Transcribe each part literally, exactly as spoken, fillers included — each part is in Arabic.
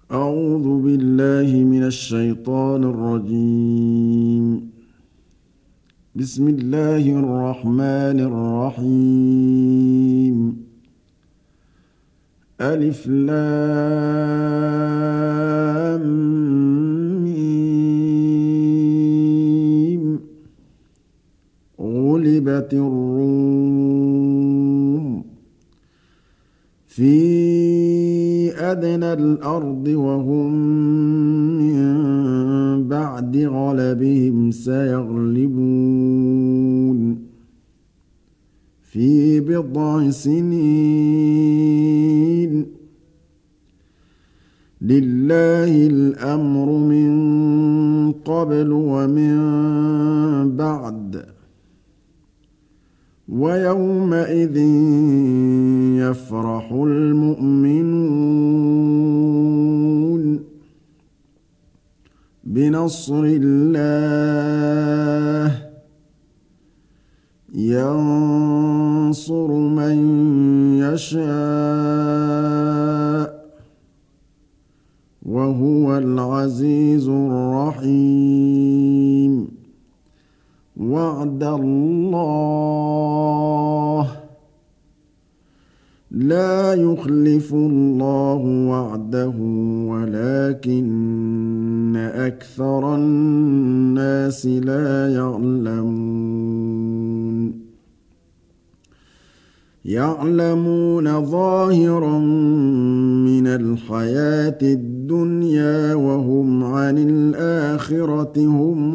أعوذ بالله من الشيطان الرجيم. بسم الله الرحمن الرحيم. ألف لام ميم. غلبت الروم في أدنى الأرض وهم من بعد غلبهم سيغلبون في بضع سنين. لله الأمر من قبل ومن بعد ويومئذ يفرح المؤمنون بنصر الله ينصر من يشاء وهو العزيز الرحيم. وعد الله لا يخلف الله وعده ولكن أكثر الناس لا يعلمون. يعلمون ظاهرا من الحياة الدنيا وهم عن الآخرة هم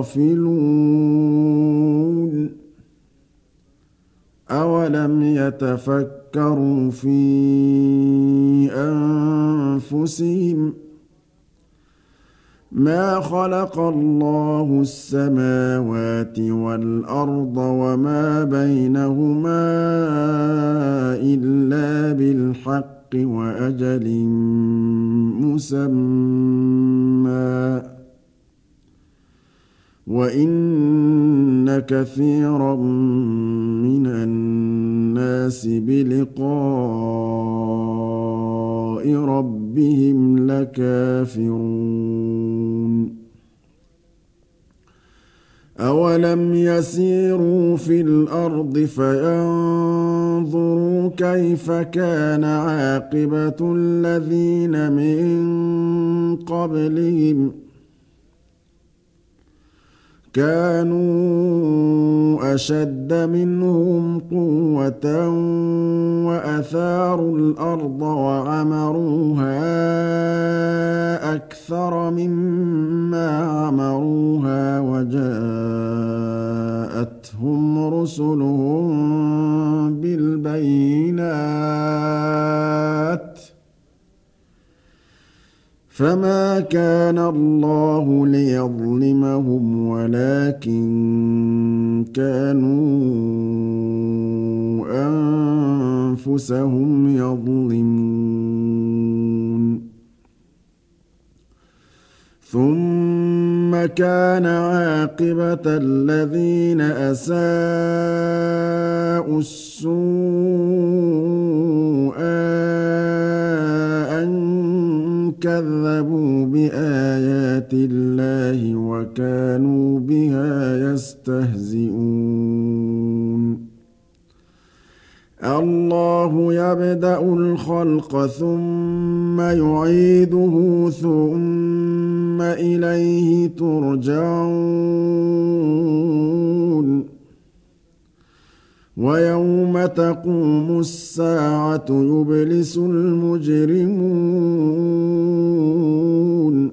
غافلون. أولم يتفكروا في أنفسهم ما خلق الله السماوات والأرض وما بينهما إلا بالحق وأجل مسمى وإن كثيرا من الناس بلقاء ربهم لكافرون. أولم يسيروا في الأرض فينظروا كيف كان عاقبة الذين من قبلهم كانوا أشد منهم قوة وأثاروا الأرض وعمروها أكثر مما عمروها وجاءتهم رسلهم بالبينات فما كان الله ليظلمهم ولكن كانوا أنفسهم يظلمون. ثم كان عاقبة الذين أساءوا السوء أن كذبوا بآيات الله وكانوا بها يستهزئون. الله يبدأ الخلق ثم يعيده ثم إليه ترجعون. ويوم تقوم الساعة يبلس المجرمون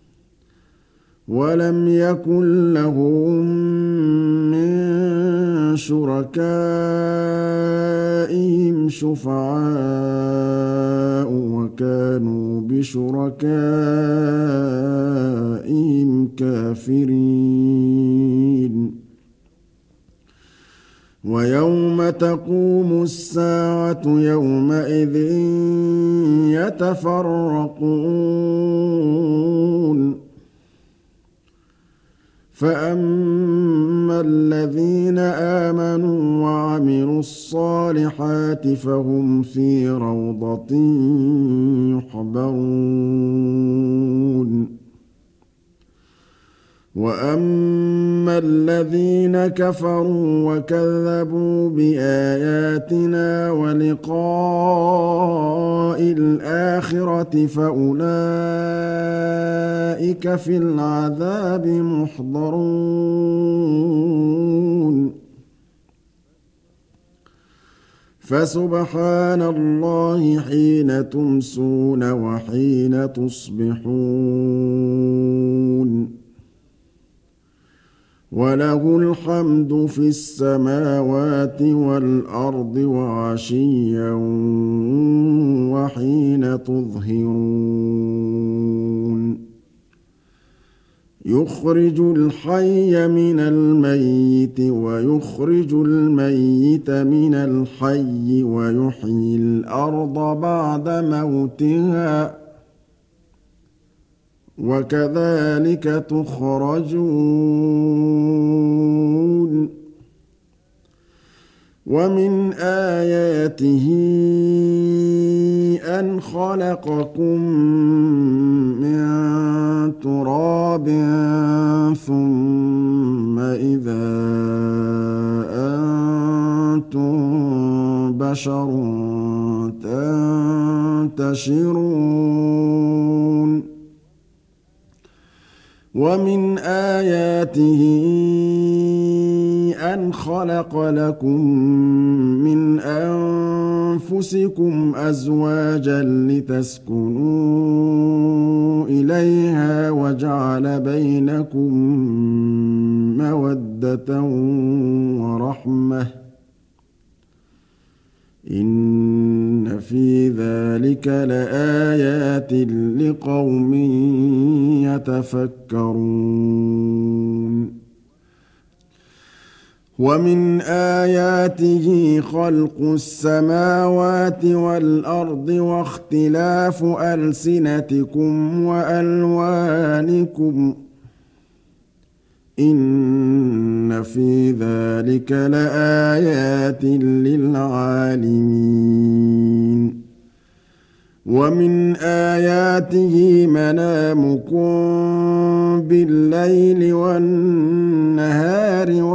ولم يكن لهم من شركائهم شفعاء وكانوا بشركائهم كافرين. ويوم تقوم الساعة يومئذ يتفرقون. فأما الذين آمنوا وعملوا الصالحات فهم في روضة يحبرون وَأَمَّا الَّذِينَ كَفَرُوا وَكَذَّبُوا بِآيَاتِنَا وَلِقَاءِ الْآخِرَةِ فَأُولَٰئِكَ فِي الْعَذَابِ مُحْضَرُونَ فَسُبْحَانَ اللَّهِ حِينَ تُمْسُونَ وَحِينَ تُصْبِحُونَ وَلَهُ الْحَمْدُ فِي السَّمَاوَاتِ وَالْأَرْضِ وَعَشِيًّا وَحِينَ تُظْهِرُونَ يُخْرِجُ الْحَيَّ مِنَ الْمَيِّتِ وَيُخْرِجُ الْمَيِّتَ مِنَ الْحَيِّ وَيُحْيِي الْأَرْضَ بَعْدَ مَوْتِهَا وَكَذَلِكَ تُخْرَجُونَ وَمِنْ آيَاتِهِ أَنْ خَلَقَكُم مِّن تُرَابٍ ثُمَّ إِذَا أَنتُم بَشَرٌ تَنتَشِرُونَ وَمِنْ آيَاتِهِ أَنْ خَلَقَ لَكُم مِّنْ أَنفُسِكُمْ أَزْوَاجًا لِّتَسْكُنُوا إِلَيْهَا وَجَعَلَ بَيْنَكُم مَّوَدَّةً وَرَحْمَةً إِنَّ فِي ذَلِكَ لَآيَاتٍ لِقَوْمٍ يَتَفَكَّرُونَ وَمِنْ آيَاتِهِ خَلْقُ السَّمَاوَاتِ وَالْأَرْضِ وَاخْتِلَافُ أَلْسِنَتِكُمْ وَأَلْوَانِكُمْ إِنَّ فِي ذَلِكَ لَآيَاتٍ لِلْعَالِمِينَ وَمِنْ آيَاتِهِ مَنَامُكُمْ بِاللَّيْلِ وَالنَّهَارِ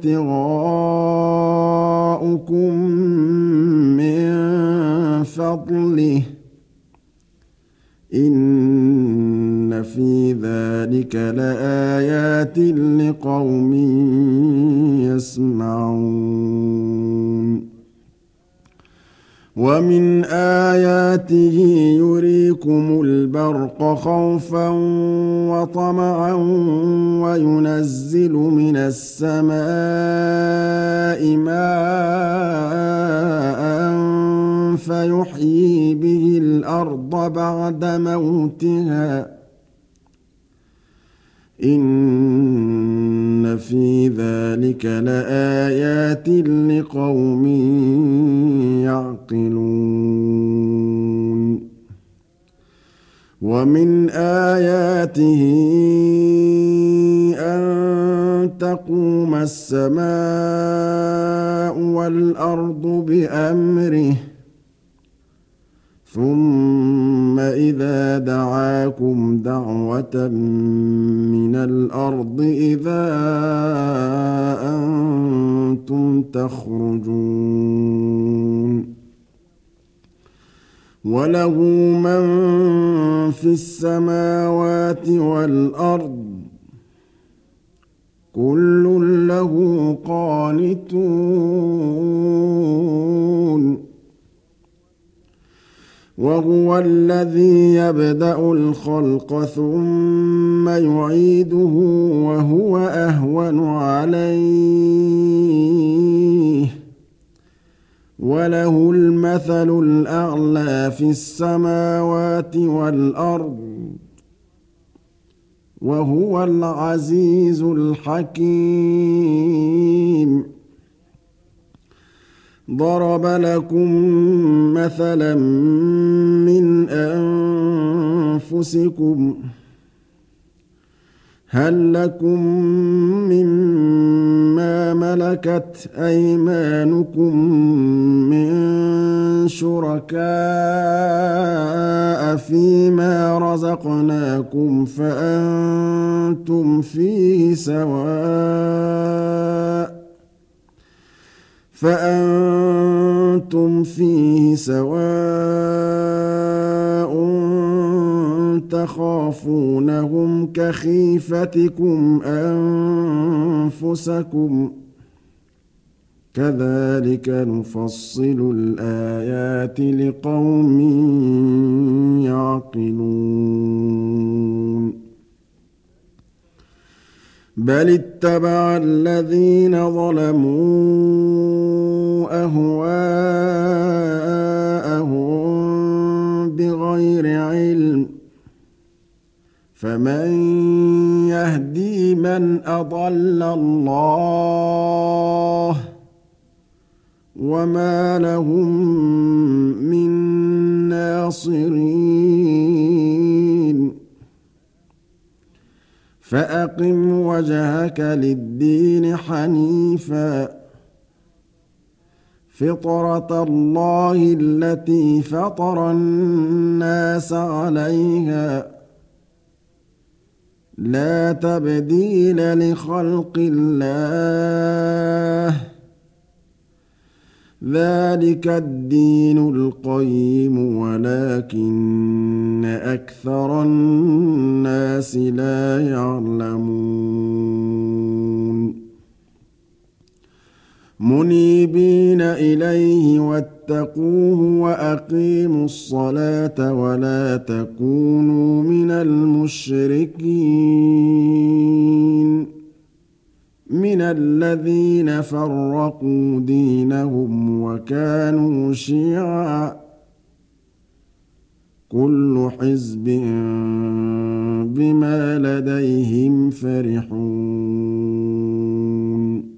وَابْتِغَاؤُكُم مِّن فَضْلِهِ إِنَّ فِي ذَلِكَ لَآيَاتٍ لِقَوْمٍ يَسْمَعُونَ وَمِنْ آيَاتِهِ يُرِيكُمُ الْبَرْقَ خَوْفًا وَطَمَعًا وَيُنَزِّلُ مِنَ السَّمَاءِ مَاءً فَيُحْيِي بِهِ الْأَرْضَ بَعْدَ مَوْتِهَا إِنَّ فِي ذَلِكَ لَآيَاتٍ لِقَوْمٍ يَعْقِلُونَ وَمِنْ آيَاتِهِ أَن تَقُومَ السَّمَاءُ وَالْأَرْضُ بِأَمْرِهِ ثُمَّ إِذَا دَعَاكُمْ دَعْوَةً مِّنَ الْأَرْضِ إِذَا أَنتُمْ تَخْرُجُونَ وَلَهُ مَن فِي السَّمَاوَاتِ وَالْأَرْضِ كُلٌّ لَّهُ قَانِتُونَ وَهُوَ الَّذِي يَبْدَأُ الْخَلْقَ ثُمَّ يُعِيدُهُ وَهُوَ أَهْوَنُ عَلَيْهِ وَلَهُ الْمَثَلُ الْأَعْلَى فِي السَّمَاوَاتِ وَالْأَرْضِ وَهُوَ الْعَزِيزُ الْحَكِيمُ ضَرَبَ لَكُم مَّثَلًا مِّنْ أَنفُسِكُمْ هَل لَّكُم مِّمَّا مَلَكَتْ أَيْمَانُكُم مِّن شُرَكَاءَ فِيمَا رزقناكم فأنتم فيه سواء فأنتم فيه سواء تخافونهم كخيفتكم أنفسكم كذلك نفصل الآيات لقوم يعقلون بل اتبع الذين ظلموا أهواءهم بغير علم فمن يهدي من أضل الله وما لهم من ناصرين فأقم وجهك للدين حنيفا فطرة الله التي فطر الناس عليها لا تبديل لخلق الله ذلك الدين القيم ولكن أكثر الناس لا يعلمون منيبين إليه واتقوه وأقيموا الصلاة ولا تكونوا من المشركين من الذين فرقوا دينهم وكانوا شيعا كل حزب بما لديهم فرحون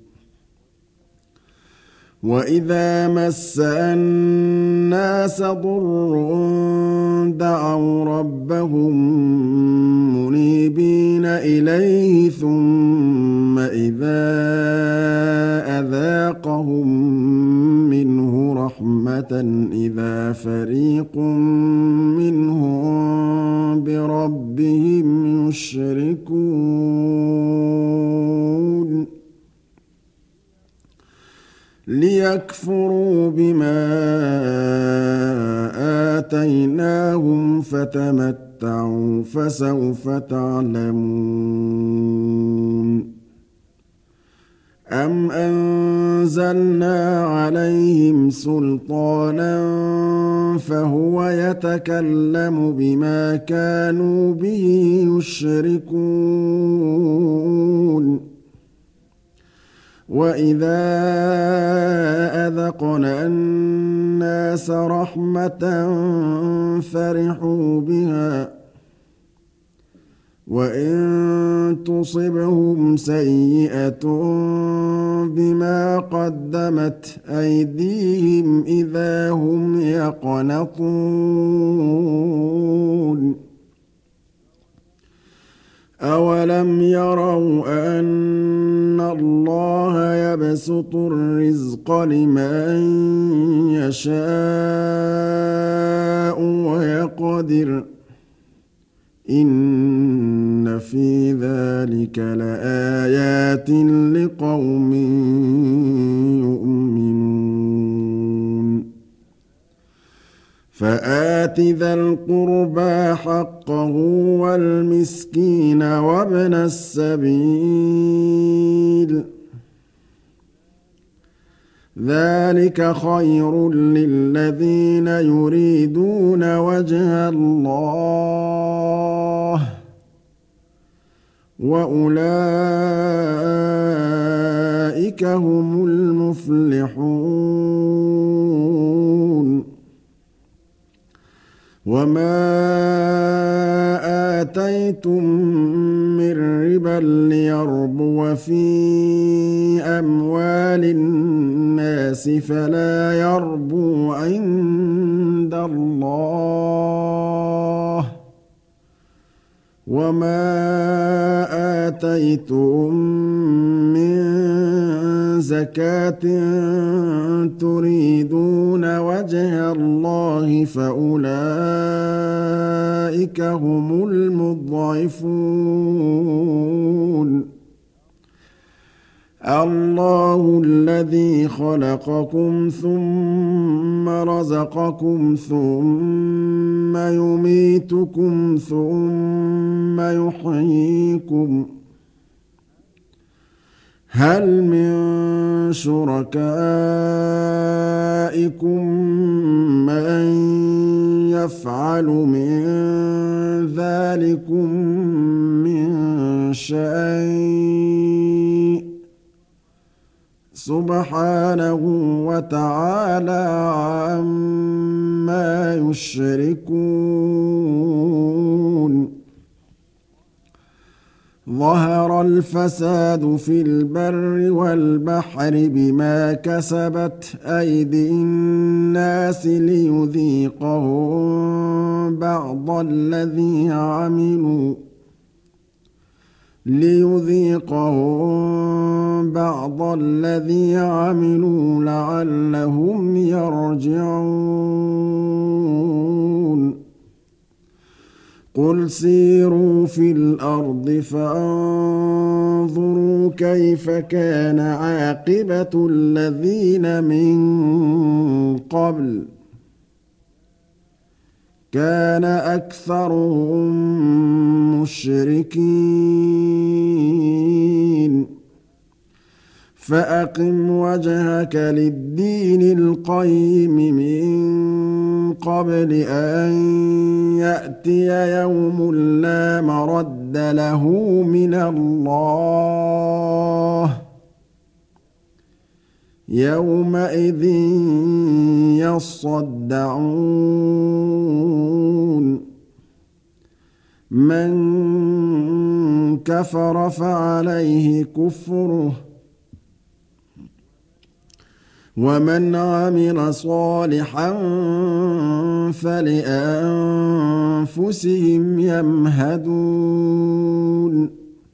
وإذا مس الناس ضر دعوا ربهم منيبين إليه ثم إذا أذاقهم منه رحمة إذا فريق منهم بربهم يشركون ليكفروا بما آتيناهم فتمتعوا فسوف تعلمون أم أنزلنا عليهم سلطانا فهو يتكلم بما كانوا به يشركون وإذا أذقنا الناس رحمة فرحوا بها وإن تصبهم سيئة بما قدمت أيديهم إذا هم يقنطون أولم يروا أن الله يبسط الرزق لمن يشاء ويقدر إن في ذلك لآيات لقوم يؤمنون فآت ذا القربى حقه والمسكين وابن السبيل ذلك خير للذين يريدون وجه الله وأولئك هم المفلحون وما آتيتم من ربا ليربو في أموال الناس فلا يربو عند الله وما آتيتم من زكاة تريدون وجه الله فأولئك فأولئك هم المضعفون الله الذي خلقكم ثم رزقكم ثم يميتكم ثم يحييكم هل من شركائكم من يفعل من ذلكم من شيء سبحانه وتعالى عما يشركون ظهر الفساد في البر والبحر بما كسبت أيدي الناس ليذيقهم بعض الذي عملوا ليذيقهم بعض الذي عملوا لعلهم يرجعون قل سيروا في الأرض فانظروا كيف كان عاقبة الذين من قبل كان أكثرهم مشركين فأقم وجهك للدين القيم من قبل أن يأتي يوم لا مرد له من الله يومئذ يصدعون من كفر فعليه كفره ومن عمل صالحا فلأنفسهم يمهدون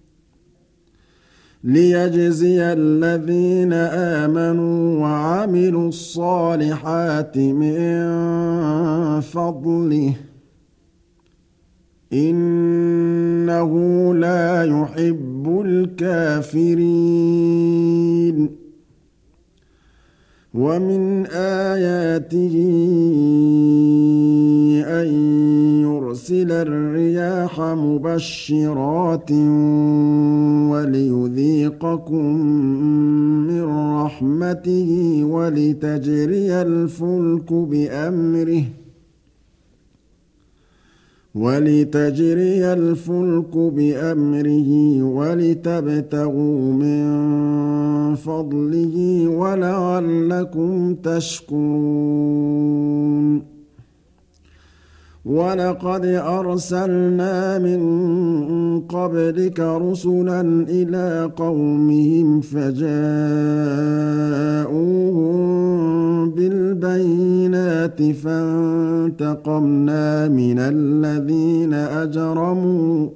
ليجزي الذين آمنوا وعملوا الصالحات من فضله إنه لا يحب الكافرين ومن آياته أن يرسل الرياح مبشرات وليذيقكم من رحمته ولتجري الفلك بأمره ولتجري الفلك بأمره ولتبتغوا من فضله ولعلكم تشكرون ولقد أرسلنا من قبلك رسلا إلى قومهم فجاءوهم بالبينات فانتقمنا من الذين أجرموا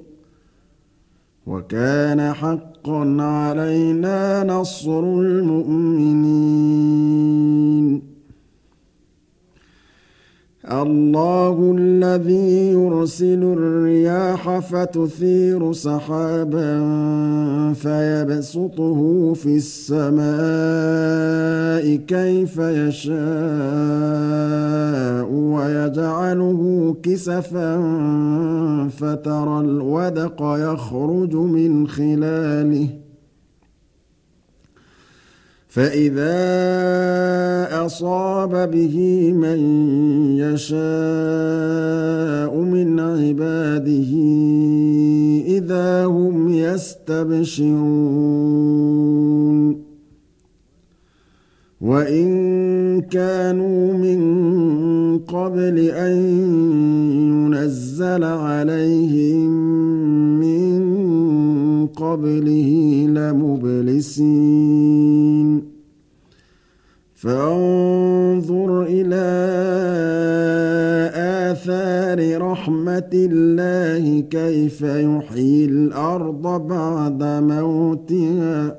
وكان حقا علينا نصر المؤمنين الله الذي يرسل الرياح فتثير سحابا فيبسطه في السماء كيف يشاء ويجعله كسفا فترى الودق يخرج من خلاله فإذا أصاب به من يشاء من عباده إذا هم يستبشرون وإن كانوا من قبل أن ينزل عليهم من قبله لمبلسين فانظر إلى آثار رحمة الله كيف يحيي الأرض بعد موتها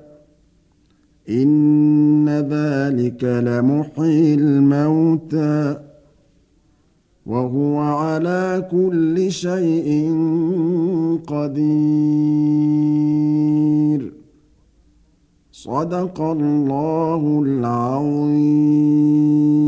إن ذلك لمحيي الموتى وهو على كل شيء قدير. صدق الله العظيم.